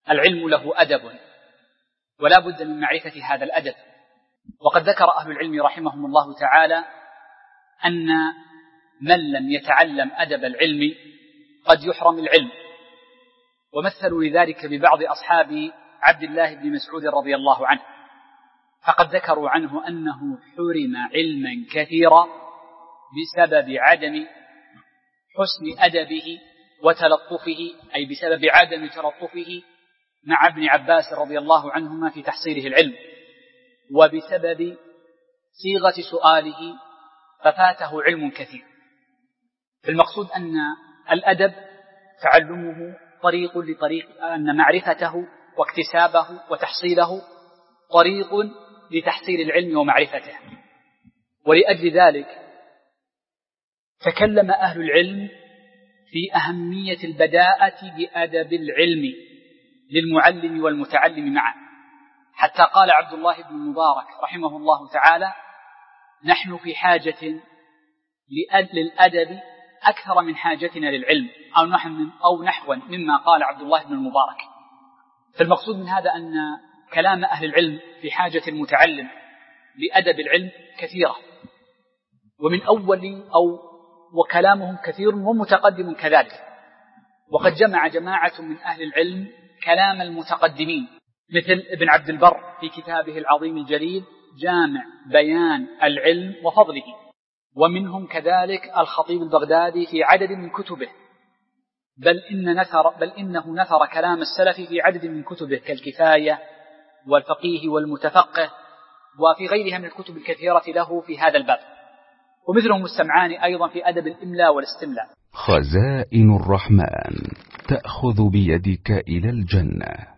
العلم له أدب، ولا بد من معرفة هذا الأدب. وقد ذكر أهل العلم رحمهم الله تعالى أن من لم يتعلم أدب العلم قد يحرم العلم، ومثلوا لذلك ببعض أصحاب عبد الله بن مسعود رضي الله عنه، فقد ذكروا عنه أنه حرم علما كثيرا بسبب عدم حسن أدبه وتلطفه، أي بسبب عدم تلطفه مع ابن عباس رضي الله عنهما في تحصيله العلم، وبسبب صيغة سؤاله ففاته علم كثير. فالمقصود أن الأدب تعلمه طريق أن معرفته واكتسابه وتحصيله طريق لتحصيل العلم ومعرفته. ولأجل ذلك تكلم أهل العلم في أهمية البداءة بأدب العلم للمعلم والمتعلم معا، حتى قال عبد الله بن المبارك رحمه الله تعالى: نحن في حاجة للأدب أكثر من حاجتنا للعلم، أو نحوا مما قال عبد الله بن المبارك. فالمقصود من هذا أن كلام أهل العلم في حاجة المتعلم لأدب العلم كثيرة، ومن وكلامهم كثير ومتقدم كذلك. وقد جمع جماعة من أهل العلم كلام المتقدمين مثل ابن عبد البر في كتابه العظيم الجليل جامع بيان العلم وفضله، ومنهم كذلك الخطيب البغدادي في عدد من كتبه، بل إنه نثر كلام السلف في عدد من كتبه كالكفاية والفقيه والمتفقه، وفي غيرها من الكتب الكثيرة له في هذا الباب. ومثلهم السمعاني أيضا في أدب الإملاء والاستملاء. خزائن الرحمن تأخذ بيدك إلى الجنة.